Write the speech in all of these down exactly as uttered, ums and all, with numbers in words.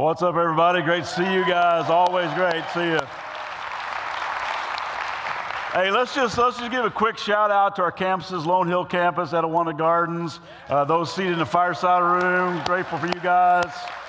What's up, everybody? Great to see you guys. Always great to see you. Hey, let's just let's just give a quick shout out to our campuses, Lone Hill campus, Etiwanda Gardens, uh, those seated in the fireside room. Grateful for you guys.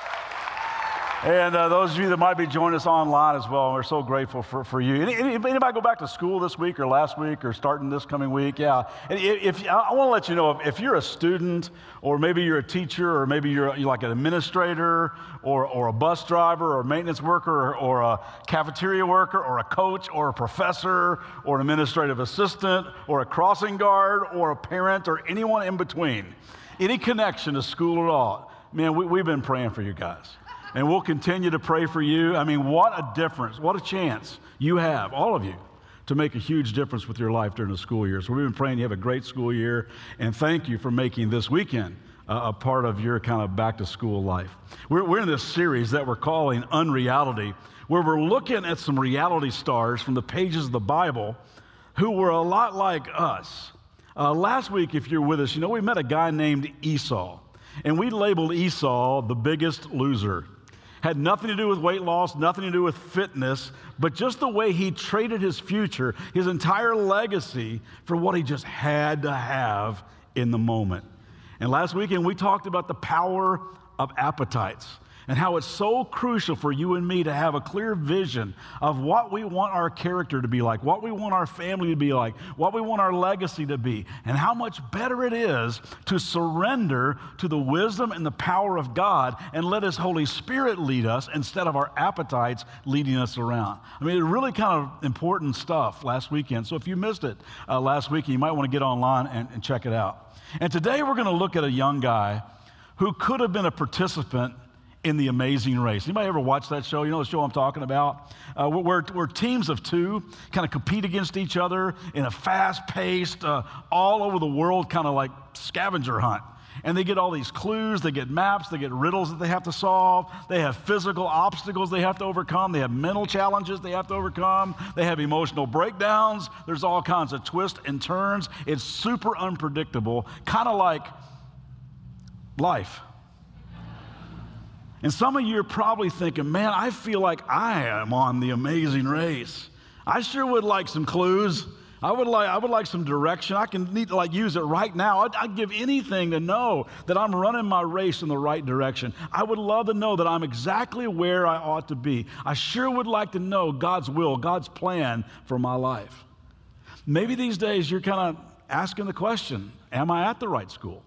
And uh, those of you that might be joining us online as well, we're so grateful for, for you. Any, anybody go back to school this week or last week or starting this coming week? Yeah. And if, if I want to let you know, if, if you're a student or maybe you're a teacher or maybe you're, you're like an administrator or, or a bus driver or a maintenance worker or, or a cafeteria worker or a coach or a professor or an administrative assistant or a crossing guard or a parent or anyone in between, any connection to school at all, man, we, we've been praying for you guys. And we'll continue to pray for you. I mean, what a difference, what a chance you have, all of you, to make a huge difference with your life during the school year. So we've been praying you have a great school year, and thank you for making this weekend uh, a part of your kind of back-to-school life. We're, we're in this series that we're calling Unreality, where we're looking at some reality stars from the pages of the Bible who were a lot like us. Uh, last week, if you're with us, you know, we met a guy named Esau, and we labeled Esau the biggest loser. Had nothing to do with weight loss, nothing to do with fitness, but just the way he traded his future, his entire legacy, for what he just had to have in the moment. And last weekend, we talked about the power of appetites and how it's so crucial for you and me to have a clear vision of what we want our character to be like, what we want our family to be like, what we want our legacy to be, and how much better it is to surrender to the wisdom and the power of God and let His Holy Spirit lead us instead of our appetites leading us around. I mean, it's really kind of important stuff last weekend. So if you missed it uh, last week, you might want to get online and, and check it out. And today we're going to look at a young guy who could have been a participant in The Amazing Race. Anybody ever watch that show? You know the show I'm talking about? Uh, where, where teams of two kind of compete against each other in a fast-paced, uh, all over the world kind of like scavenger hunt. And they get all these clues, they get maps, they get riddles that they have to solve. They have physical obstacles they have to overcome. They have mental challenges they have to overcome. They have emotional breakdowns. There's all kinds of twists and turns. It's super unpredictable, kind of like life. And some of you are probably thinking, man, I feel like I am on The Amazing Race. I sure would like some clues. I would like, I would like some direction. I can need to like use it right now. I'd, I'd give anything to know that I'm running my race in the right direction. I would love to know that I'm exactly where I ought to be. I sure would like to know God's will, God's plan for my life. Maybe these days you're kind of asking the question, am I at the right school?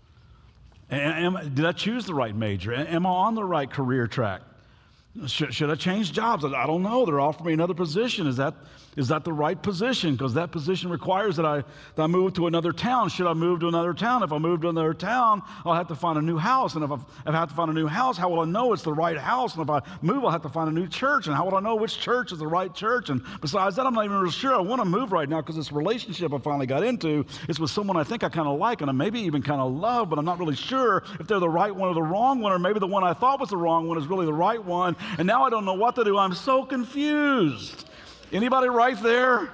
Am, did I choose the right major? Am I on the right career track? Should, should I change jobs? I don't know. They're offering me another position. Is that is that the right position? Because that position requires that I that I move to another town. Should I move to another town? If I move to another town, I'll have to find a new house. And if, I, if I have to find a new house, how will I know it's the right house? And if I move, I'll have to find a new church. And how will I know which church is the right church? And besides that, I'm not even really sure I want to move right now because this relationship I finally got into is with someone I think I kind of like and I maybe even kind of love, but I'm not really sure if they're the right one or the wrong one, or maybe the one I thought was the wrong one is really the right one. And now I don't know what to do. I'm so confused. Anybody right there?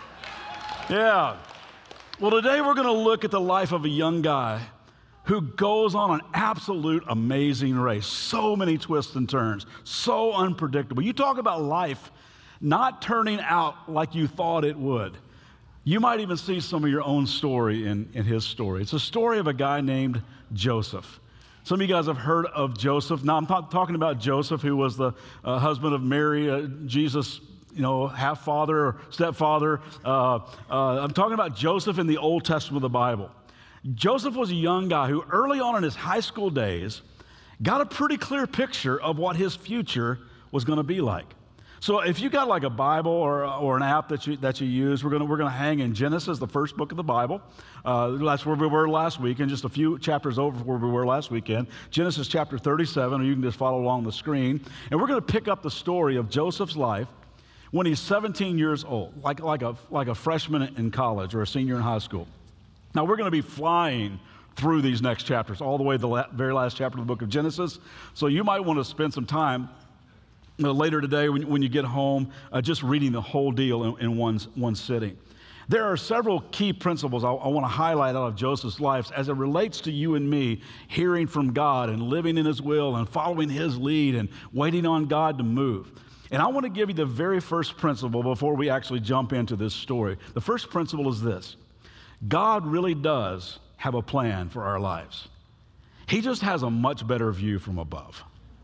Yeah. Well, today we're going to look at the life of a young guy who goes on an absolute amazing race. So many twists and turns. So unpredictable. You talk about life not turning out like you thought it would. You might even see some of your own story in, in his story. It's a story of a guy named Joseph. Some of you guys have heard of Joseph. Now, I'm not talking about Joseph, who was the uh, husband of Mary, uh, Jesus' you know, half-father or stepfather. Uh, uh, I'm talking about Joseph in the Old Testament of the Bible. Joseph was a young guy who early on in his high school days got a pretty clear picture of what his future was going to be like. So if you got like a Bible or, or an app that you that you use, we're gonna we're gonna hang in Genesis, the first book of the Bible. Uh, that's where we were last week, and just a few chapters over where we were last weekend. Genesis chapter thirty-seven, or you can just follow along the screen. And we're gonna pick up the story of Joseph's life when he's seventeen years old, like like a like a freshman in college or a senior in high school. Now we're gonna be flying through these next chapters, all the way to the la- very last chapter of the book of Genesis. So you might want to spend some time Uh, later today when, when you get home, uh, just reading the whole deal in, in one, one sitting. There are several key principles I, I want to highlight out of Joseph's life as it relates to you and me hearing from God and living in his will and following his lead and waiting on God to move. And I want to give you the very first principle before we actually jump into this story. The first principle is this: God really does have a plan for our lives. He just has a much better view from above.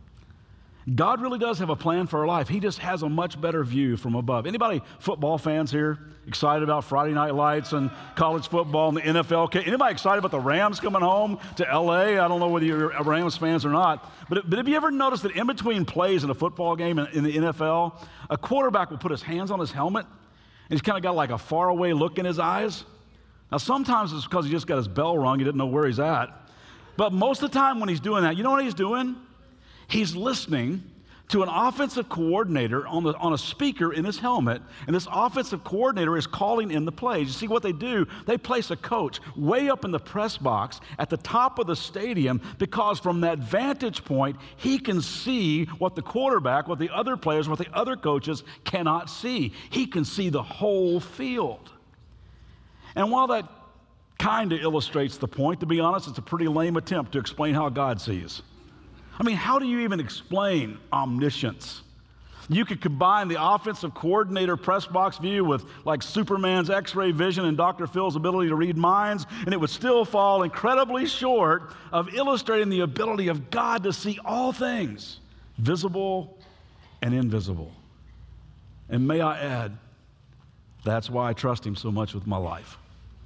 God really does have a plan for our life. He just has a much better view from above. Anybody football fans here excited about Friday Night Lights and college football and the N F L? Anybody excited about the Rams coming home to L A? I don't know whether you're Rams fans or not. But, but have you ever noticed that in between plays in a football game in, in the N F L, a quarterback will put his hands on his helmet and he's kind of got like a faraway look in his eyes? Now, sometimes it's because he just got his bell rung. He didn't know where he's at. But most of the time when he's doing that, you know what he's doing? He's listening to an offensive coordinator on, the, on a speaker in his helmet, and this offensive coordinator is calling in the plays. You see what they do? They place a coach way up in the press box at the top of the stadium because from that vantage point, he can see what the quarterback, what the other players, what the other coaches cannot see. He can see the whole field. And while that kind of illustrates the point, to be honest, it's a pretty lame attempt to explain how God sees. I mean, how do you even explain omniscience? You could combine the offensive coordinator press box view with like Superman's X-ray vision and Doctor Phil's ability to read minds, and it would still fall incredibly short of illustrating the ability of God to see all things, visible and invisible. And may I add, that's why I trust him so much with my life.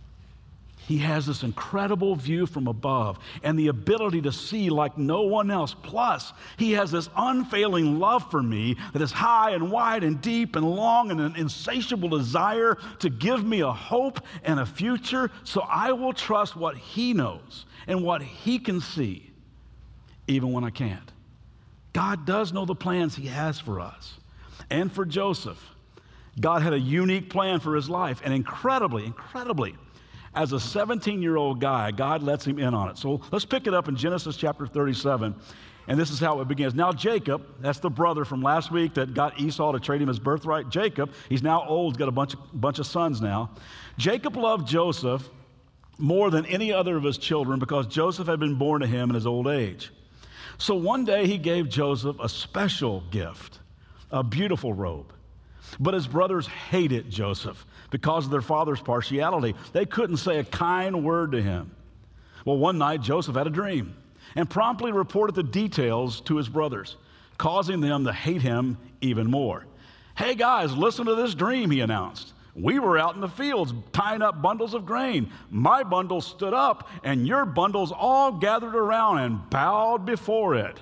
He has this incredible view from above and the ability to see like no one else. Plus, he has this unfailing love for me that is high and wide and deep and long and an insatiable desire to give me a hope and a future. So I will trust what he knows and what he can see, even when I can't. God does know the plans he has for us. And for Joseph, God had a unique plan for his life, and incredibly, incredibly, as a seventeen-year-old guy, God lets him in on it. So let's pick it up in Genesis chapter thirty-seven, and this is how it begins. Now Jacob, that's the brother from last week that got Esau to trade him his birthright. Jacob, he's now old, he's got a bunch of, bunch of sons now. Jacob loved Joseph more than any other of his children because Joseph had been born to him in his old age. So one day he gave Joseph a special gift, a beautiful robe. But his brothers hated Joseph because of their father's partiality. They couldn't say a kind word to him. Well, one night, Joseph had a dream and promptly reported the details to his brothers, causing them to hate him even more. Hey, guys, listen to this dream, he announced. We were out in the fields tying up bundles of grain. My bundle stood up, and your bundles all gathered around and bowed before it.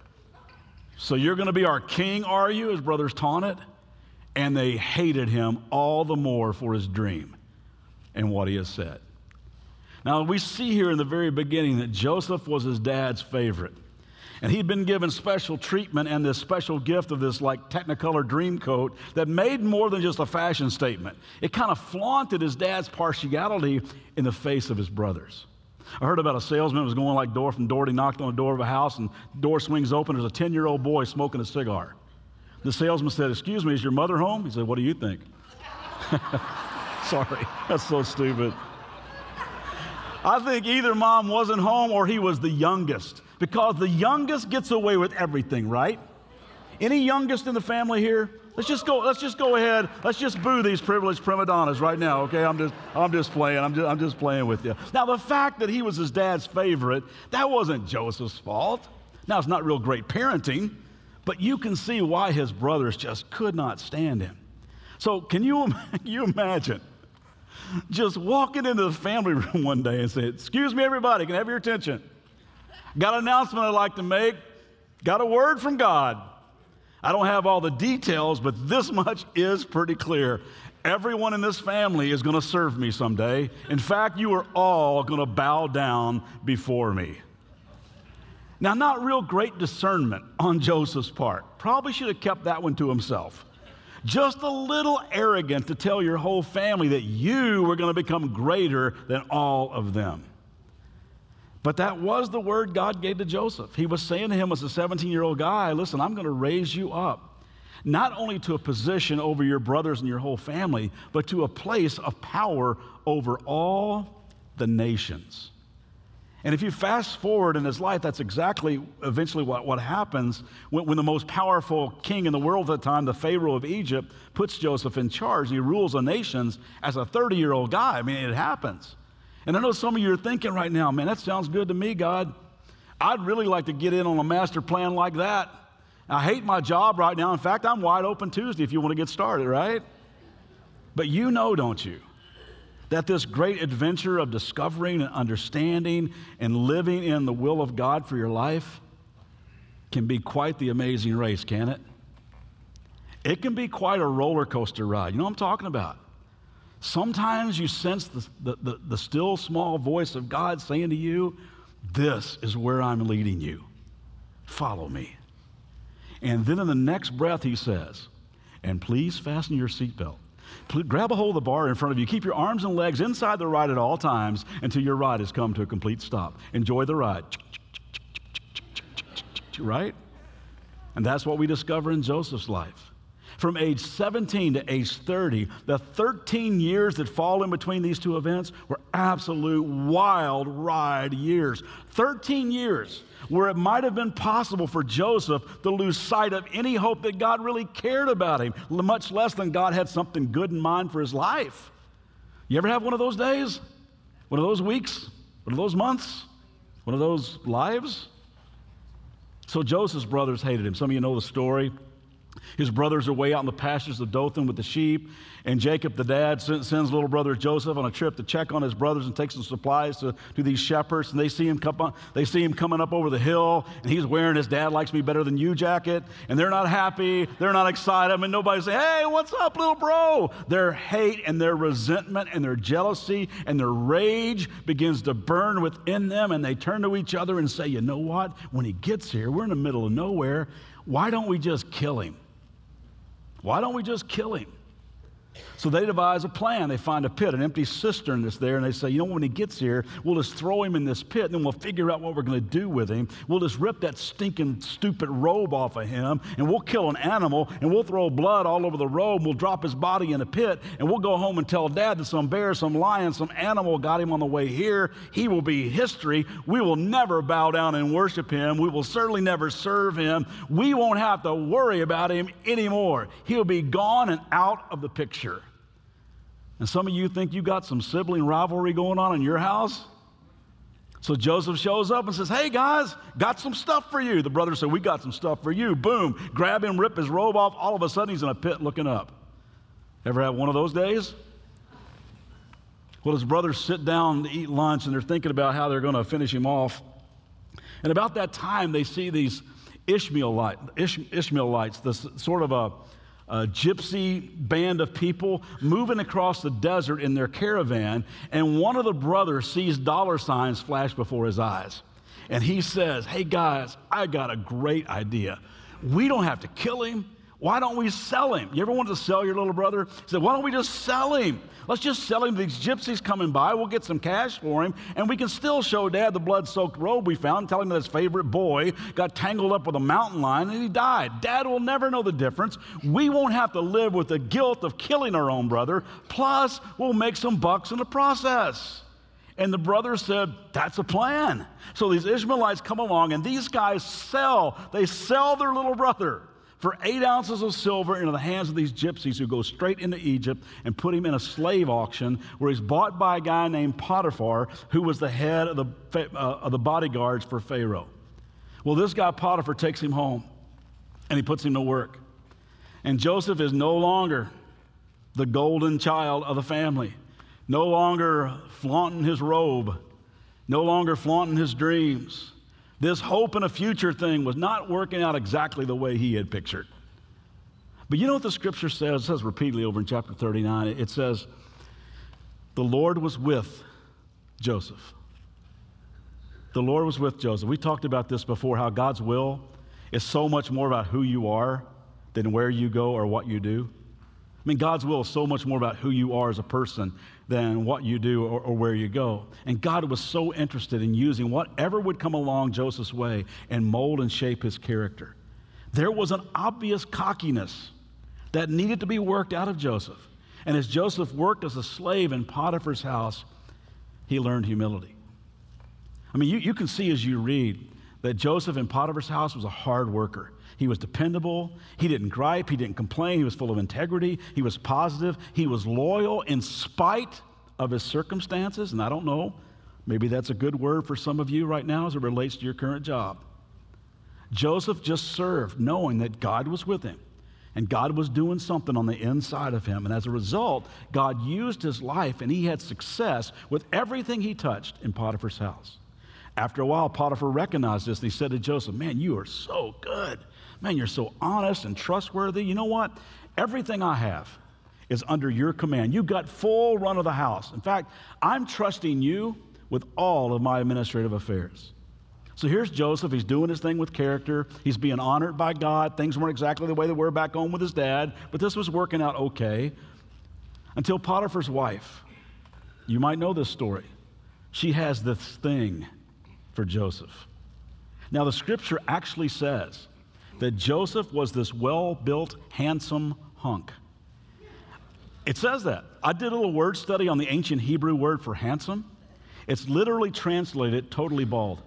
So you're going to be our king, are you? His brothers taunted. And they hated him all the more for his dream and what he has said. Now, we see here in the very beginning that Joseph was his dad's favorite. And he'd been given special treatment and this special gift of this like Technicolor dream coat that made more than just a fashion statement. It kind of flaunted his dad's partiality in the face of his brothers. I heard about a salesman who was going like door from door. He knocked on the door of a house, and the door swings open. There's a ten-year-old boy smoking a cigar. The salesman said, "Excuse me, is your mother home?" He said, "What do you think?" Sorry, that's so stupid. I think either mom wasn't home or he was the youngest, because the youngest gets away with everything, right? Any youngest in the family here? Let's just go, let's just go ahead. Let's just boo these privileged prima donnas right now, okay? I'm just, I'm just playing. I'm just, I'm just playing with you. Now, the fact that he was his dad's favorite, that wasn't Joseph's fault. Now, it's not real great parenting, but you can see why his brothers just could not stand him. So can you, can you imagine just walking into the family room one day and saying, "Excuse me, everybody, can I have your attention? Got an announcement I'd like to make. Got a word from God. I don't have all the details, but this much is pretty clear. Everyone in this family is going to serve me someday. In fact, you are all going to bow down before me." Now, not real great discernment on Joseph's part. Probably should have kept that one to himself. Just a little arrogant to tell your whole family that you were going to become greater than all of them. But that was the word God gave to Joseph. He was saying to him as a seventeen-year-old guy, "Listen, I'm going to raise you up. not only to a position over your brothers and your whole family, but to a place of power over all the nations. And if you fast forward in his life, that's exactly eventually what, what happens when, when the most powerful king in the world at the time, the Pharaoh of Egypt, puts Joseph in charge. And he rules the nations as a thirty-year-old guy. I mean, it happens. And I know some of you are thinking right now, man, that sounds good to me, God. I'd really like to get in on a master plan like that. I hate my job right now. In fact, I'm wide open Tuesday if you want to get started, right? But you know, don't you, that this great adventure of discovering and understanding and living in the will of God for your life can be quite the amazing race, can it? It can be quite a roller coaster ride. You know what I'm talking about? Sometimes you sense the, the, the, the still small voice of God saying to you, this is where I'm leading you. Follow me. And then in the next breath he says, and please fasten your seatbelt. Grab a hold of the bar in front of you. Keep your arms and legs inside the ride at all times until your ride has come to a complete stop. Enjoy the ride. Right? And that's what we discover in Joseph's life. From age seventeen to age thirty, the thirteen years that fall in between these two events were absolute wild ride years. thirteen years where it might have been possible for Joseph to lose sight of any hope that God really cared about him, much less than God had something good in mind for his life. You ever have one of those days? One of those weeks? One of those months? One of those lives? So Joseph's brothers hated him. Some of you know the story. His brothers are way out in the pastures of Dothan with the sheep, and Jacob, the dad, sends little brother Joseph on a trip to check on his brothers and take some supplies to, to these shepherds. And they see him come on, they see him coming up over the hill, and he's wearing his "Dad likes me better than you" jacket. And they're not happy, they're not excited. I mean, nobody's saying, "Hey, what's up, little bro?" Their hate and their resentment and their jealousy and their rage begins to burn within them, and they turn to each other and say, "You know what? When he gets here, we're in the middle of nowhere. Why don't we just kill him? Why don't we just kill him?" So they devise a plan. They find a pit, an empty cistern that's there, and they say, you know, when he gets here, we'll just throw him in this pit, and then we'll figure out what we're going to do with him. We'll just rip that stinking, stupid robe off of him, and we'll kill an animal, and we'll throw blood all over the robe, and we'll drop his body in a pit, and we'll go home and tell Dad that some bear, some lion, some animal got him on the way here. He will be history. We will never bow down and worship him. We will certainly never serve him. We won't have to worry about him anymore. He'll be gone and out of the picture. And some of you think you got some sibling rivalry going on in your house? So Joseph shows up and says, "Hey guys, got some stuff for you." The brothers say, "We got some stuff for you." Boom, grab him, rip his robe off. All of a sudden he's in a pit looking up. Ever have one of those days? Well, his brothers sit down to eat lunch and they're thinking about how they're going to finish him off. And about that time they see these Ishmaelite, Ish, Ishmaelites, this sort of a A gypsy band of people moving across the desert in their caravan, and one of the brothers sees dollar signs flash before his eyes. And he says, "Hey guys, I got a great idea. We don't have to kill him. Why don't we sell him?" You ever wanted to sell your little brother? He said, "Why don't we just sell him? Let's just sell him to these gypsies coming by. We'll get some cash for him, and we can still show Dad the blood-soaked robe we found, tell him that his favorite boy got tangled up with a mountain lion and he died. Dad will never know the difference. We won't have to live with the guilt of killing our own brother. Plus, we'll make some bucks in the process." And the brothers said, "That's a plan." So these Ishmaelites come along, and these guys sell. They sell their little brother for eight ounces of silver into the hands of these gypsies who go straight into Egypt and put him in a slave auction where he's bought by a guy named Potiphar, who was the head of the, uh, of the bodyguards for Pharaoh. Well, this guy Potiphar takes him home and he puts him to work. And Joseph is no longer the golden child of the family, no longer flaunting his robe, no longer flaunting his dreams. This hope in a future thing was not working out exactly the way he had pictured. But you know what the scripture says? It says repeatedly over in chapter thirty-nine. It says, the Lord was with Joseph. The Lord was with Joseph. We talked about this before, how God's will is so much more about who you are than where you go or what you do. I mean, God's will is so much more about who you are as a person than what you do or, or where you go. And God was so interested in using whatever would come along Joseph's way and mold and shape his character. There was an obvious cockiness that needed to be worked out of Joseph. And as Joseph worked as a slave in Potiphar's house, he learned humility. I mean, you, you can see as you read that Joseph in Potiphar's house was a hard worker. He was dependable. He didn't gripe. He didn't complain. He was full of integrity. He was positive. He was loyal in spite of his circumstances. And I don't know, maybe that's a good word for some of you right now as it relates to your current job. Joseph just served knowing that God was with him. And God was doing something on the inside of him. And as a result, God used his life and he had success with everything he touched in Potiphar's house. After a while, Potiphar recognized this and he said to Joseph, man, you are so good. Man, you're so honest and trustworthy. You know what? Everything I have is under your command. You've got full run of the house. In fact, I'm trusting you with all of my administrative affairs. So here's Joseph. He's doing his thing with character. He's being honored by God. Things weren't exactly the way they were back home with his dad, but this was working out okay until Potiphar's wife, you might know this story, she has this thing for Joseph. Now, the scripture actually says that Joseph was this well-built, handsome hunk. It says that. I did a little word study on the ancient Hebrew word for handsome. It's literally translated totally bald.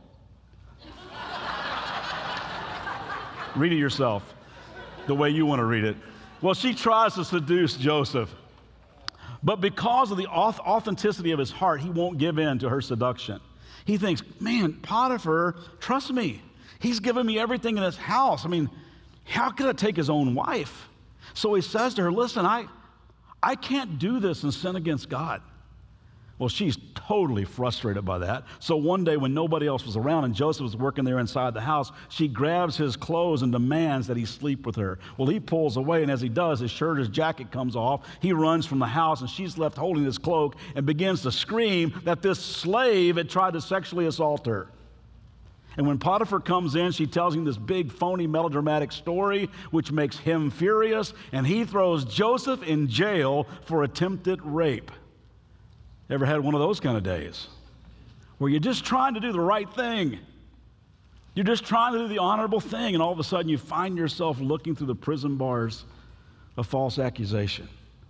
Read it yourself, the way you want to read it. Well, she tries to seduce Joseph, but because of the authenticity of his heart, he won't give in to her seduction. He thinks, man, Potiphar, trust me. He's given me everything in his house. I mean, how could I take his own wife? So he says to her, listen, I, I can't do this and sin against God. Well, she's totally frustrated by that. So one day when nobody else was around and Joseph was working there inside the house, she grabs his clothes and demands that he sleep with her. Well, he pulls away, and as he does, his shirt, his jacket comes off. He runs from the house, and she's left holding his cloak and begins to scream that this slave had tried to sexually assault her. And when Potiphar comes in, she tells him this big, phony, melodramatic story, which makes him furious, and he throws Joseph in jail for attempted rape. Ever had one of those kind of days where you're just trying to do the right thing? You're just trying to do the honorable thing, and all of a sudden you find yourself looking through the prison bars of false accusation.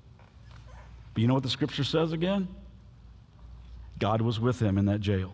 But you know what the scripture says again? God was with him in that jail.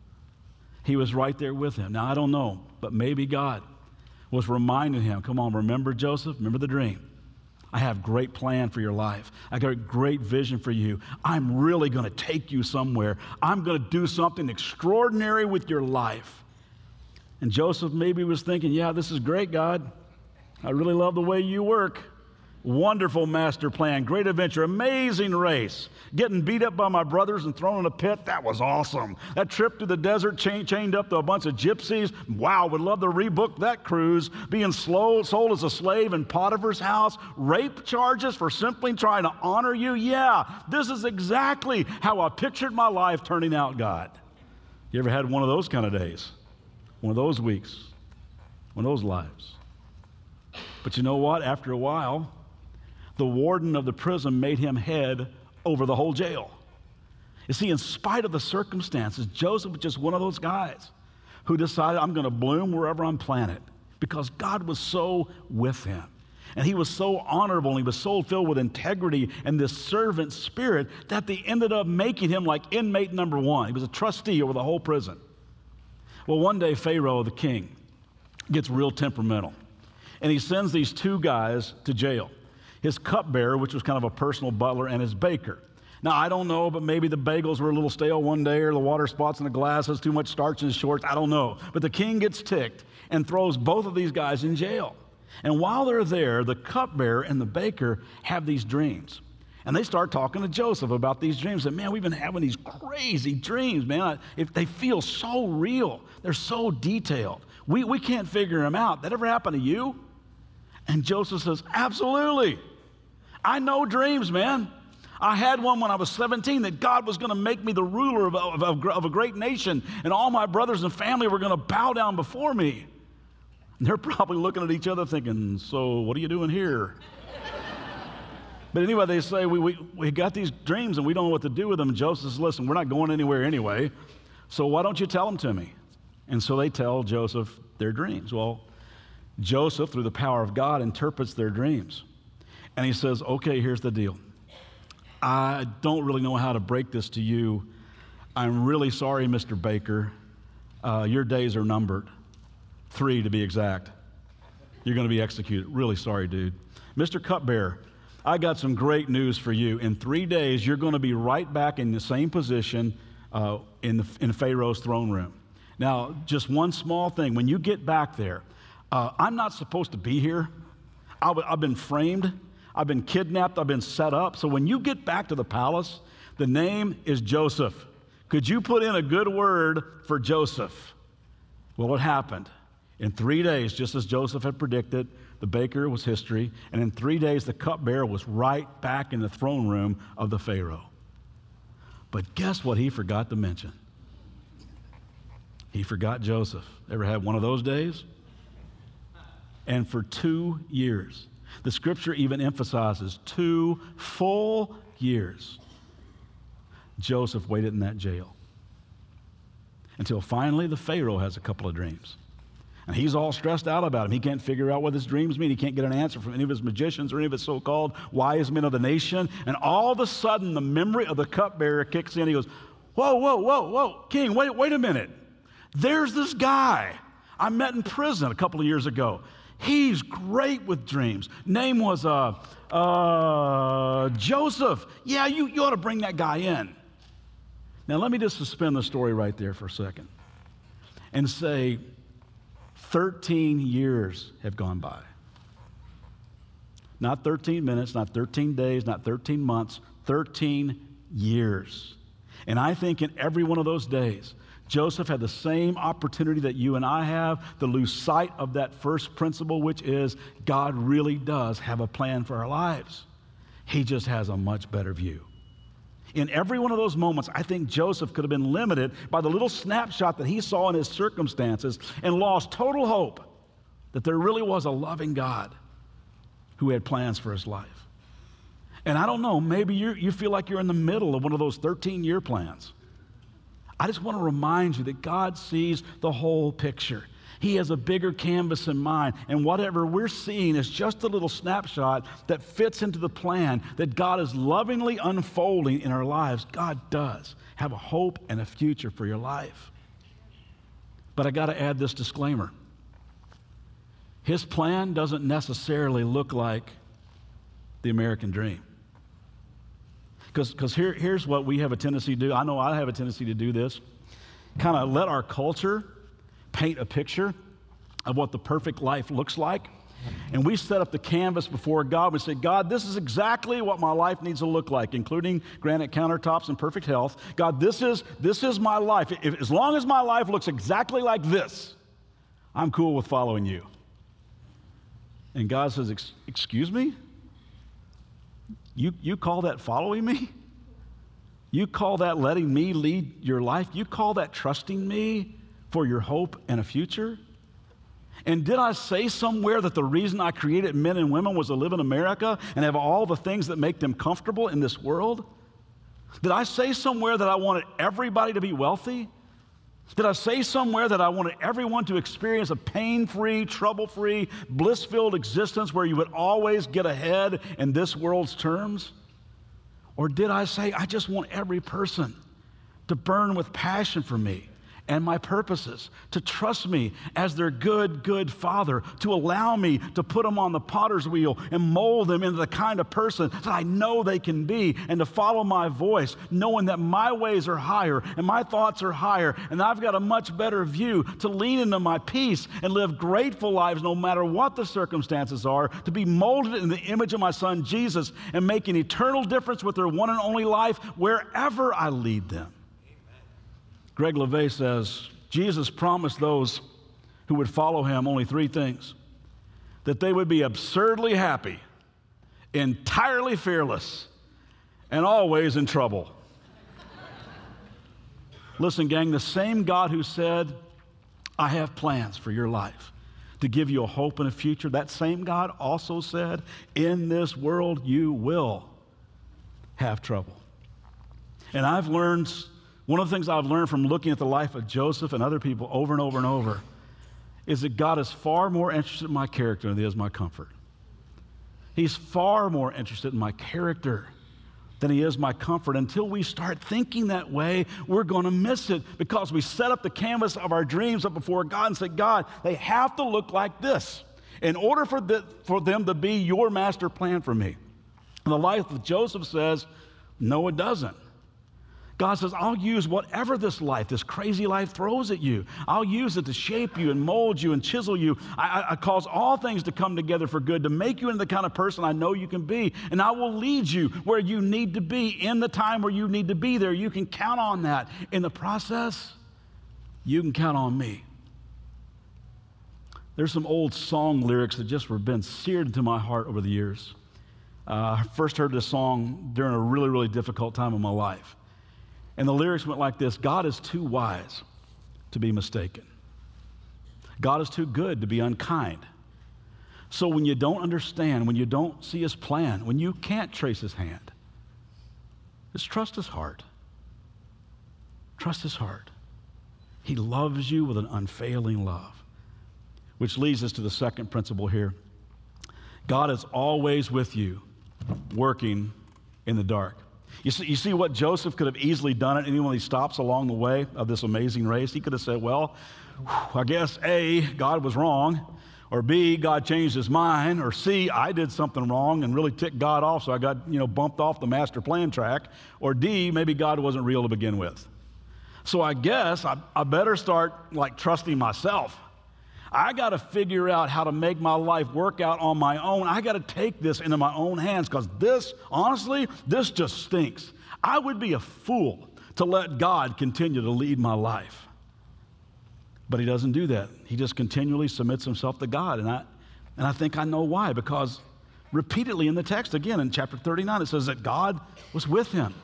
He was right there with him. Now, I don't know, but maybe God was reminding him, come on, remember Joseph? Remember the dream. I have great plan for your life. I got a great vision for you. I'm really going to take you somewhere. I'm going to do something extraordinary with your life. And Joseph maybe was thinking, yeah, this is great, God. I really love the way you work. Wonderful master plan, great adventure, amazing race. Getting beat up by my brothers and thrown in a pit, that was awesome. That trip to the desert, chain, chained up to a bunch of gypsies, wow, would love to rebook that cruise. Being slow, sold as a slave in Potiphar's house, rape charges for simply trying to honor you. Yeah, this is exactly how I pictured my life turning out, God. You ever had one of those kind of days? One of those weeks? One of those lives? But you know what? After a while, the warden of the prison made him head over the whole jail. You see, in spite of the circumstances, Joseph was just one of those guys who decided, I'm going to bloom wherever I'm planted, because God was so with him. And he was so honorable, and he was so filled with integrity and this servant spirit that they ended up making him like inmate number one. He was a trustee over the whole prison. Well, one day, Pharaoh, the king, gets real temperamental, and he sends these two guys to jail. His cupbearer, which was kind of a personal butler, and his baker. Now, I don't know, but maybe the bagels were a little stale one day, or the water spots in the glass has too much starch in his shorts. I don't know. But the king gets ticked and throws both of these guys in jail. And while they're there, the cupbearer and the baker have these dreams. And they start talking to Joseph about these dreams. And man, we've been having these crazy dreams, man. If they feel so real, they're so detailed. We, we can't figure them out. That ever happened to you? And Joseph says, absolutely. I know dreams, man. I had one when I was seventeen that God was going to make me the ruler of, of, of a great nation, and all my brothers and family were going to bow down before me. And they're probably looking at each other thinking, so what are you doing here? But anyway, they say, we, we, we got these dreams and we don't know what to do with them. And Joseph says, listen, we're not going anywhere anyway, so why don't you tell them to me? And so they tell Joseph their dreams. Well, Joseph, through the power of God, interprets their dreams. And he says, okay, here's the deal. I don't really know how to break this to you. I'm really sorry, Mister Baker. Uh, your days are numbered. Three, to be exact. You're going to be executed. Really sorry, dude. Mister Cupbearer, I got some great news for you. In three days, you're going to be right back in the same position uh, in, the, in Pharaoh's throne room. Now, just one small thing. When you get back there, uh, I'm not supposed to be here. I w- I've been framed. I've been kidnapped. I've been set up. So when you get back to the palace, the name is Joseph. Could you put in a good word for Joseph? Well, what happened? In three days, just as Joseph had predicted, the baker was history, and in three days, the cupbearer was right back in the throne room of the Pharaoh. But guess what he forgot to mention? He forgot Joseph. Ever had one of those days? And for two years, the scripture even emphasizes two full years, Joseph waited in that jail until finally the Pharaoh has a couple of dreams. And he's all stressed out about him. He can't figure out what his dreams mean. He can't get an answer from any of his magicians or any of his so-called wise men of the nation. And all of a sudden, the memory of the cupbearer kicks in. He goes, whoa, whoa, whoa, whoa, King, wait, wait a minute. There's this guy I met in prison a couple of years ago. He's great with dreams. Name was uh, uh, Joseph. Yeah, you, you ought to bring that guy in. Now, let me just suspend the story right there for a second and say thirteen years have gone by. Not thirteen minutes, not thirteen days, not thirteen months, thirteen years. And I think in every one of those days, Joseph had the same opportunity that you and I have to lose sight of that first principle, which is God really does have a plan for our lives. He just has a much better view. In every one of those moments, I think Joseph could have been limited by the little snapshot that he saw in his circumstances and lost total hope that there really was a loving God who had plans for his life. And I don't know, maybe you you feel like you're in the middle of one of those thirteen-year plans. I just want to remind you that God sees the whole picture. He has a bigger canvas in mind, and whatever we're seeing is just a little snapshot that fits into the plan that God is lovingly unfolding in our lives. God does have a hope and a future for your life. But I got to add this disclaimer. His plan doesn't necessarily look like the American dream. Because here, here's what we have a tendency to do. I know I have a tendency to do this. Kind of let our culture paint a picture of what the perfect life looks like. And we set up the canvas before God. We say, God, this is exactly what my life needs to look like, including granite countertops and perfect health. God, this is, this is my life. If, as long as my life looks exactly like this, I'm cool with following you. And God says, excuse me? You, you call that following me? You call that letting me lead your life? You call that trusting me for your hope and a future? And did I say somewhere that the reason I created men and women was to live in America and have all the things that make them comfortable in this world? Did I say somewhere that I wanted everybody to be wealthy? Did I say somewhere that I wanted everyone to experience a pain-free, trouble-free, bliss-filled existence where you would always get ahead in this world's terms? Or did I say I just want every person to burn with passion for me and my purposes, to trust me as their good, good father, to allow me to put them on the potter's wheel and mold them into the kind of person that I know they can be, and to follow my voice, knowing that my ways are higher and my thoughts are higher, and I've got a much better view to lean into my peace and live grateful lives no matter what the circumstances are, to be molded in the image of my son Jesus and make an eternal difference with their one and only life wherever I lead them. Greg LeVay says, Jesus promised those who would follow him only three things: that they would be absurdly happy, entirely fearless, and always in trouble. Listen, gang, the same God who said, I have plans for your life to give you a hope and a future, that same God also said, in this world you will have trouble. And I've learned One of the things I've learned from looking at the life of Joseph and other people over and over and over is that God is far more interested in my character than he is my comfort. He's far more interested in my character than he is my comfort. Until we start thinking that way, we're going to miss it, because we set up the canvas of our dreams up before God and say, God, they have to look like this in order for, the, for them to be your master plan for me. And the life of Joseph says, no, it doesn't. God says, I'll use whatever this life, this crazy life throws at you. I'll use it to shape you and mold you and chisel you. I, I, I cause all things to come together for good, to make you into the kind of person I know you can be. And I will lead you where you need to be in the time where you need to be there. You can count on that. In the process, you can count on me. There's some old song lyrics that just were been seared into my heart over the years. Uh, I first heard this song during a really, really difficult time in my life. And the lyrics went like this: God is too wise to be mistaken. God is too good to be unkind. So when you don't understand, when you don't see his plan, when you can't trace his hand, just trust his heart. Trust his heart. He loves you with an unfailing love. Which leads us to the second principle here. God is always with you, working in the dark. You see, you see what Joseph could have easily done at any one of these stops along the way of this amazing race. He could have said, well, I guess A, God was wrong, or B, God changed his mind, or C, I did something wrong and really ticked God off, so I got, you know, bumped off the master plan track, or D, maybe God wasn't real to begin with. So I guess I, I better start like trusting myself. I got to figure out how to make my life work out on my own. I got to take this into my own hands, because this, honestly, this just stinks. I would be a fool to let God continue to lead my life. But he doesn't do that. He just continually submits himself to God. And I, and I think I know why, because repeatedly in the text, again, in chapter thirty-nine, it says that God was with him.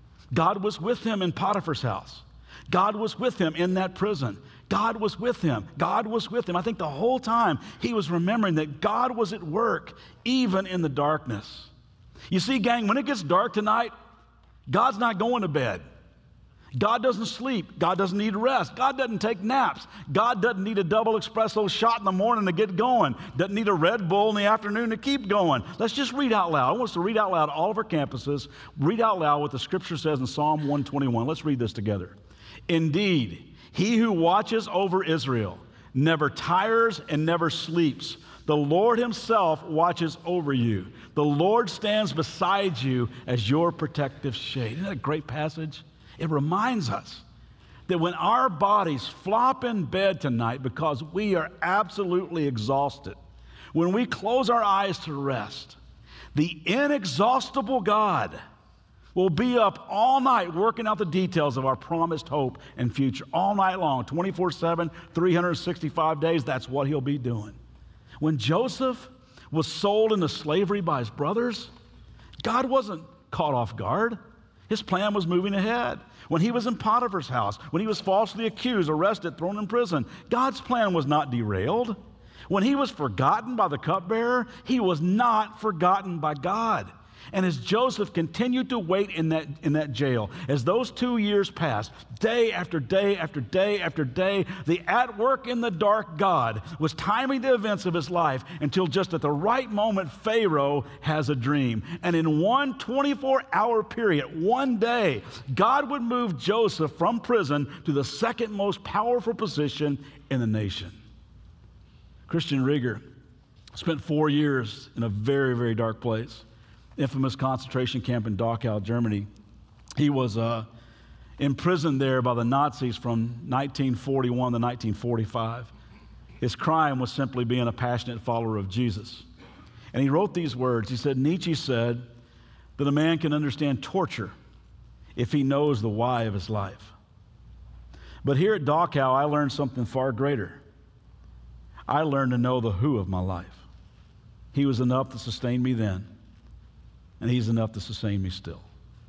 God was with him in Potiphar's house. God was with him in that prison. God was with him. God was with him. I think the whole time he was remembering that God was at work, even in the darkness. You see, gang, when it gets dark tonight, God's not going to bed. God doesn't sleep. God doesn't need rest. God doesn't take naps. God doesn't need a double espresso shot in the morning to get going. Doesn't need a Red Bull in the afternoon to keep going. Let's just read out loud. I want us to read out loud all of our campuses. Read out loud what the scripture says in Psalm one twenty-one. Let's read this together. Indeed, he who watches over Israel never tires and never sleeps. The Lord himself watches over you. The Lord stands beside you as your protective shade. Isn't that a great passage? It reminds us that when our bodies flop in bed tonight because we are absolutely exhausted, when we close our eyes to rest, the inexhaustible God will be up all night working out the details of our promised hope and future. All night long, twenty-four seven, three hundred sixty-five days, that's what he'll be doing. When Joseph was sold into slavery by his brothers, God wasn't caught off guard. His plan was moving ahead. When he was in Potiphar's house, when he was falsely accused, arrested, thrown in prison, God's plan was not derailed. When he was forgotten by the cupbearer, he was not forgotten by God. And as Joseph continued to wait in that, in that jail, as those two years passed, day after day after day after day, the at work in the dark God was timing the events of his life until just at the right moment, Pharaoh has a dream. And in one twenty-four hour period, one day, God would move Joseph from prison to the second most powerful position in the nation. Christian Rieger spent four years in a very, very dark place. Infamous concentration camp in Dachau, Germany. He was uh, imprisoned there by the Nazis from nineteen forty-one to nineteen forty-five. His crime was simply being a passionate follower of Jesus. And he wrote these words. He said, Nietzsche said that a man can understand torture if he knows the why of his life. But here at Dachau, I learned something far greater. I learned to know the who of my life. He was enough to sustain me then, and he's enough to sustain me still.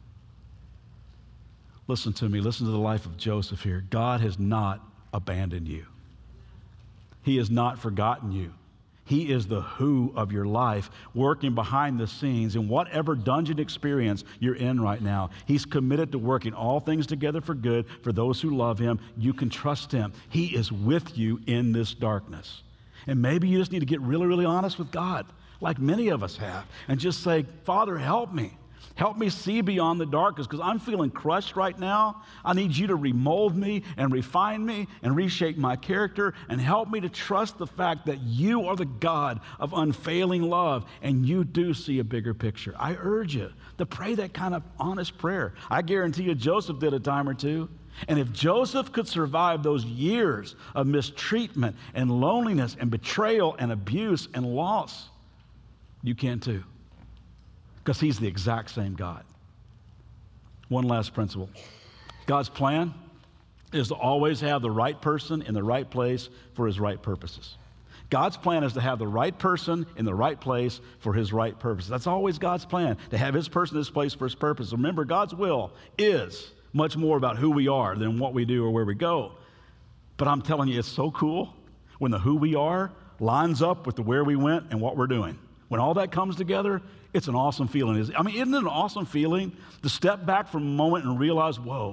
Listen to me. Listen to the life of Joseph here. God has not abandoned you. He has not forgotten you. He is the who of your life, working behind the scenes in whatever dungeon experience you're in right now. He's committed to working all things together for good for those who love him. You can trust him. He is with you in this darkness. And maybe you just need to get really, really honest with God, like many of us have, and just say, Father, help me. Help me see beyond the darkness because I'm feeling crushed right now. I need you to remold me and refine me and reshape my character and help me to trust the fact that you are the God of unfailing love and you do see a bigger picture. I urge you to pray that kind of honest prayer. I guarantee you Joseph did a time or two. And if Joseph could survive those years of mistreatment and loneliness and betrayal and abuse and loss, you can too. Because he's the exact same God. One last principle. God's plan is to always have the right person in the right place for his right purposes. God's plan is to have the right person in the right place for his right purposes. That's always God's plan, to have his person in this place for his purpose. Remember, God's will is much more about who we are than what we do or where we go. But I'm telling you, it's so cool when the who we are lines up with the where we went and what we're doing. When all that comes together, it's an awesome feeling. I mean, isn't it an awesome feeling to step back for a moment and realize, whoa,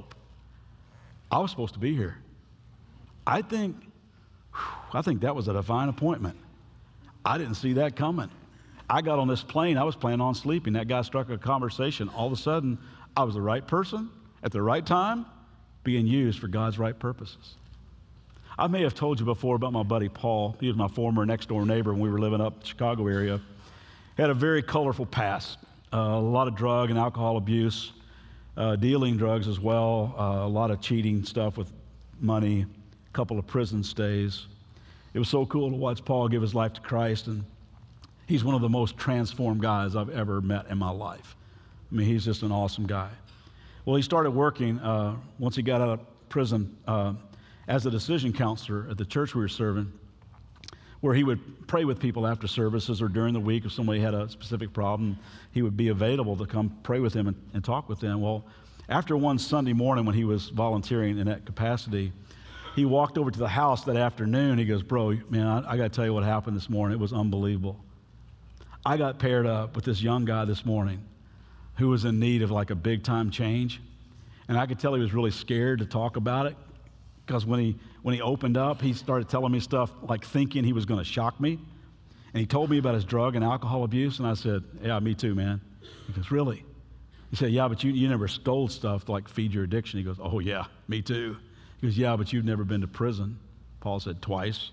I was supposed to be here. I think, I think that was a divine appointment. I didn't see that coming. I got on this plane. I was planning on sleeping. That guy struck a conversation. All of a sudden, I was the right person at the right time being used for God's right purposes. I may have told you before about my buddy Paul. He was my former next-door neighbor when we were living up in the Chicago area. He had a very colorful past, uh, a lot of drug and alcohol abuse, uh, dealing drugs as well, uh, a lot of cheating stuff with money, a couple of prison stays. It was so cool to watch Paul give his life to Christ, and he's one of the most transformed guys I've ever met in my life. I mean, he's just an awesome guy. Well, he started working uh, once he got out of prison uh, as a decision counselor at the church we were serving, where he would pray with people after services or during the week if somebody had a specific problem. He would be available to come pray with them and, and talk with them. Well, after one Sunday morning when he was volunteering in that capacity, he walked over to the house that afternoon. He goes, bro, man, I, I got to tell you what happened this morning. It was unbelievable. I got paired up with this young guy this morning who was in need of like a big-time change. And I could tell he was really scared to talk about it because when he when he opened up, he started telling me stuff like thinking he was going to shock me. And he told me about his drug and alcohol abuse. And I said, yeah, me too, man. He goes, really? He said, yeah, but you, you never stole stuff to like feed your addiction. He goes, oh, yeah, me too. He goes, yeah, but you've never been to prison. Paul said, twice.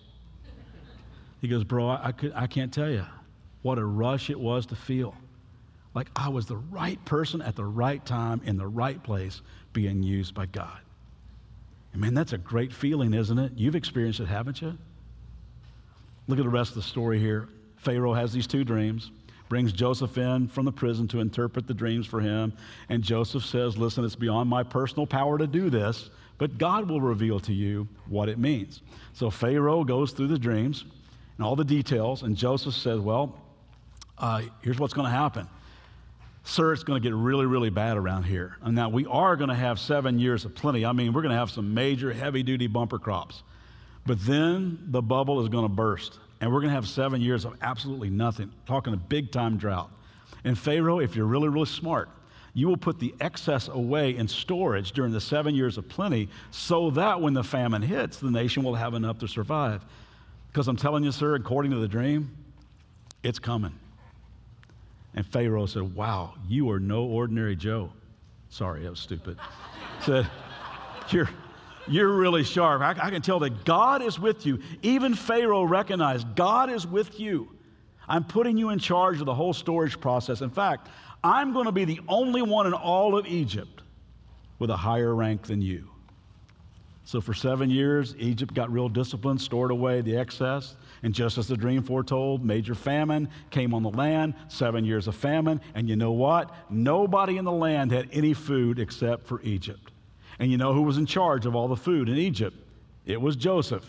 He goes, bro, I, I, could, I can't tell you what a rush it was to feel like I was the right person at the right time in the right place being used by God. And man, that's a great feeling, isn't it? You've experienced it, haven't you? Look at the rest of the story here. Pharaoh has these two dreams, brings Joseph in from the prison to interpret the dreams for him. And Joseph says, listen, it's beyond my personal power to do this, but God will reveal to you what it means. So Pharaoh goes through the dreams and all the details, and Joseph says, well, uh, here's what's going to happen. Sir, it's going to get really, really bad around here. And now we are going to have seven years of plenty. I mean, we're going to have some major heavy-duty bumper crops. But then the bubble is going to burst, and we're going to have seven years of absolutely nothing, talking a big-time drought. And Pharaoh, if you're really, really smart, you will put the excess away in storage during the seven years of plenty so that when the famine hits, the nation will have enough to survive. Because I'm telling you, sir, according to the dream, it's coming. And Pharaoh said, wow, you are no ordinary Joe. Sorry, that was stupid. Said, you're, you're really sharp. I, I can tell that God is with you. Even Pharaoh recognized God is with you. I'm putting you in charge of the whole storage process. In fact, I'm going to be the only one in all of Egypt with a higher rank than you. So for seven years, Egypt got real disciplined, stored away the excess. And just as the dream foretold, major famine came on the land, seven years of famine. And you know what? Nobody in the land had any food except for Egypt. And you know who was in charge of all the food in Egypt? It was Joseph.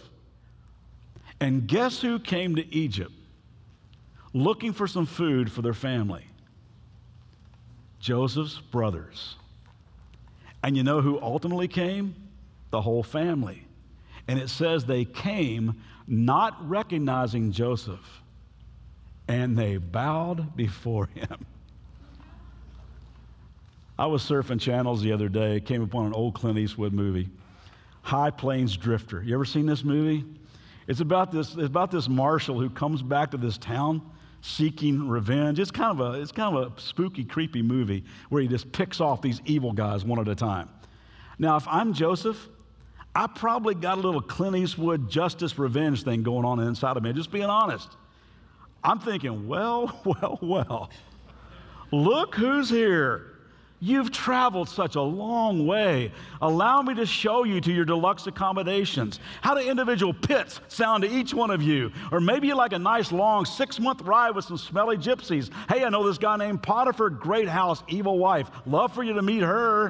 And guess who came to Egypt looking for some food for their family? Joseph's brothers. And you know who ultimately came? The whole family. And it says they came not recognizing Joseph, and they bowed before him. I was surfing channels the other day, came upon an old Clint Eastwood movie, High Plains Drifter. You ever seen this movie? It's about this, it's about this marshal who comes back to this town seeking revenge. It's kind of a, it's kind of a spooky, creepy movie where he just picks off these evil guys one at a time. Now, if I'm Joseph, I probably got a little Clint Eastwood justice revenge thing going on inside of me, just being honest. I'm thinking, well, well, well, look who's here. You've traveled such a long way. Allow me to show you to your deluxe accommodations. How do individual pits sound to each one of you? Or maybe you like a nice long six-month ride with some smelly gypsies. Hey, I know this guy named Potiphar, great house, evil wife. Love for you to meet her.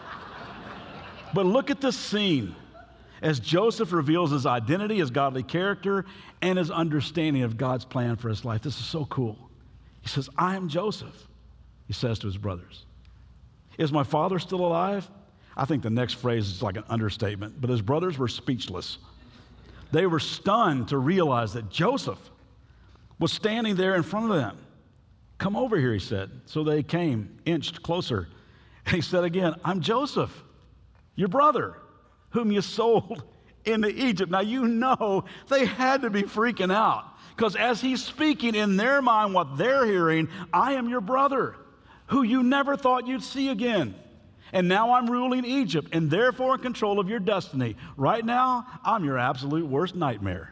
But look at this scene as Joseph reveals his identity, his godly character, and his understanding of God's plan for his life. This is so cool. He says, I am Joseph, he says to his brothers. Is my father still alive? I think the next phrase is like an understatement, but his brothers were speechless. They were stunned to realize that Joseph was standing there in front of them. Come over here, he said. So they came, inched closer. And he said again, I'm Joseph, your brother, whom you sold into Egypt. Now, you know they had to be freaking out because as he's speaking in their mind what they're hearing, I am your brother, who you never thought you'd see again. And now I'm ruling Egypt and therefore in control of your destiny. Right now, I'm your absolute worst nightmare.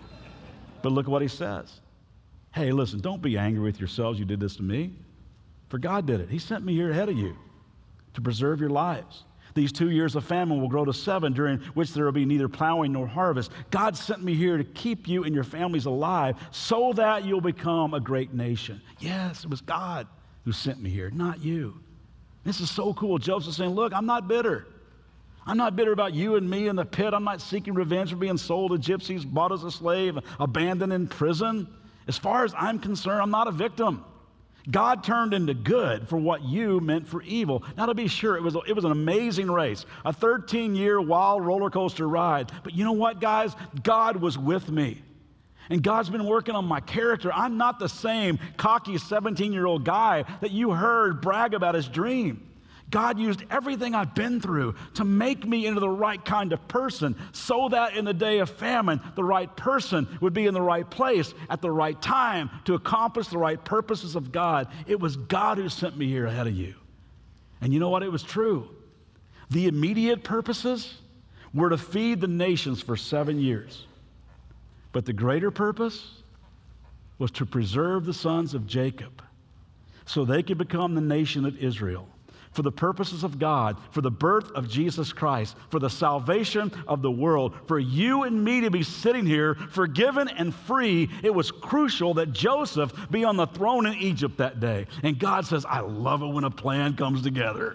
But look at what he says. Hey, listen, don't be angry with yourselves you did this to me. For God did it. He sent me here ahead of you to preserve your lives. These two years of famine will grow to seven, during which there will be neither plowing nor harvest. God sent me here to keep you and your families alive so that you'll become a great nation. Yes, it was God who sent me here, not you. This is so cool. Joseph's saying, look, I'm not bitter. I'm not bitter about you and me in the pit. I'm not seeking revenge for being sold to gypsies, bought as a slave, abandoned in prison. As far as I'm concerned, I'm not a victim. God turned into good for what you meant for evil. Now, to be sure, it was, it was an amazing race, a thirteen-year wild roller coaster ride. But you know what, guys? God was with me. And God's been working on my character. I'm not the same cocky seventeen-year-old guy that you heard brag about his dream. God used everything I've been through to make me into the right kind of person so that in the day of famine, the right person would be in the right place at the right time to accomplish the right purposes of God. It was God who sent me here ahead of you. And you know what? It was true. The immediate purposes were to feed the nations for seven years. But the greater purpose was to preserve the sons of Jacob so they could become the nation of Israel for the purposes of God, for the birth of Jesus Christ, for the salvation of the world, for you and me to be sitting here forgiven and free. It was crucial that Joseph be on the throne in Egypt that day. And God says, I love it when a plan comes together.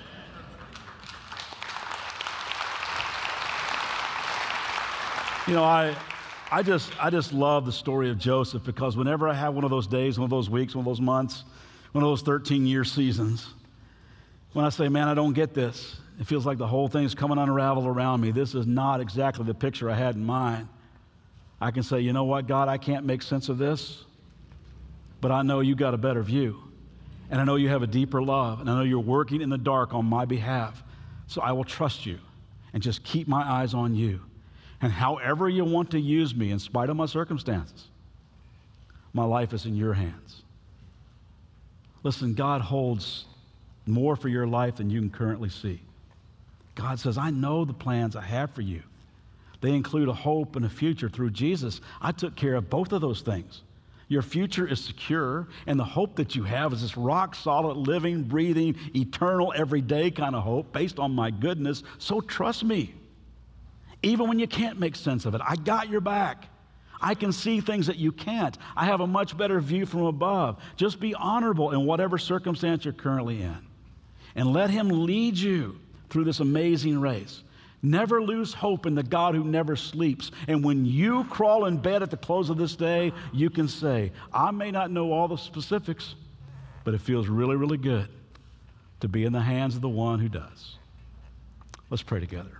You know, I... I just, I just love the story of Joseph because whenever I have one of those days, one of those weeks, one of those months, one of those thirteen-year seasons, when I say, man, I don't get this, it feels like the whole thing's coming unraveled around me. This is not exactly the picture I had in mind. I can say, you know what, God, I can't make sense of this, but I know you got a better view, and I know you have a deeper love, and I know you're working in the dark on my behalf, so I will trust you and just keep my eyes on you. And however you want to use me, in spite of my circumstances, my life is in your hands. Listen, God holds more for your life than you can currently see. God says, I know the plans I have for you. They include a hope and a future through Jesus. I took care of both of those things. Your future is secure, and the hope that you have is this rock-solid, living, breathing, eternal, everyday kind of hope based on my goodness. So trust me. Even when you can't make sense of it, I got your back. I can see things that you can't. I have a much better view from above. Just be honorable in whatever circumstance you're currently in. And let him lead you through this amazing race. Never lose hope in the God who never sleeps. And when you crawl in bed at the close of this day, you can say, I may not know all the specifics, but it feels really, really good to be in the hands of the one who does. Let's pray together.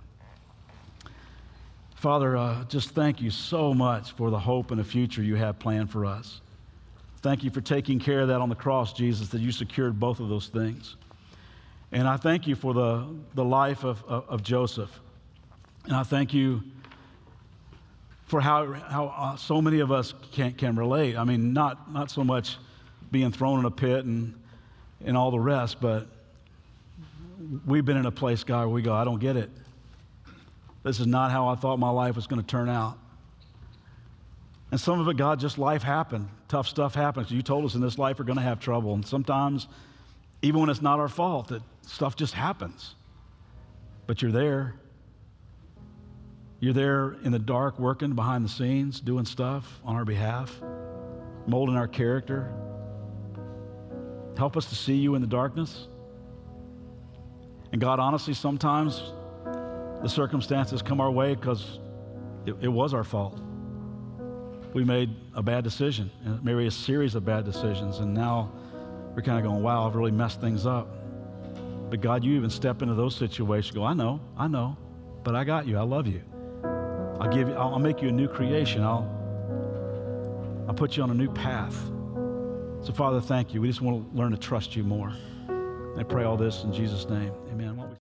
Father, uh, just thank you so much for the hope and the future you have planned for us. Thank you for taking care of that on the cross, Jesus, that you secured both of those things. And I thank you for the, the life of, of, of Joseph. And I thank you for how, how uh, so many of us can, can relate. I mean, not, not so much being thrown in a pit and, and all the rest, but we've been in a place, God, where we go, I don't get it. This is not how I thought my life was going to turn out. And some of it, God, just life happened. Tough stuff happens. You told us in this life we're going to have trouble. And sometimes, even when it's not our fault, that stuff just happens. But you're there. You're there in the dark, working behind the scenes, doing stuff on our behalf, molding our character. Help us to see you in the darkness. And God, honestly, sometimes the circumstances come our way because it, it was our fault. We made a bad decision, maybe a series of bad decisions, and now we're kind of going, wow, I've really messed things up. But God, you even step into those situations, go, I know, I know, but I got you, I love you. I'll give you, I'll make you a new creation. I'll, I'll put you on a new path. So Father, thank you. We just want to learn to trust you more. And I pray all this in Jesus' name. Amen.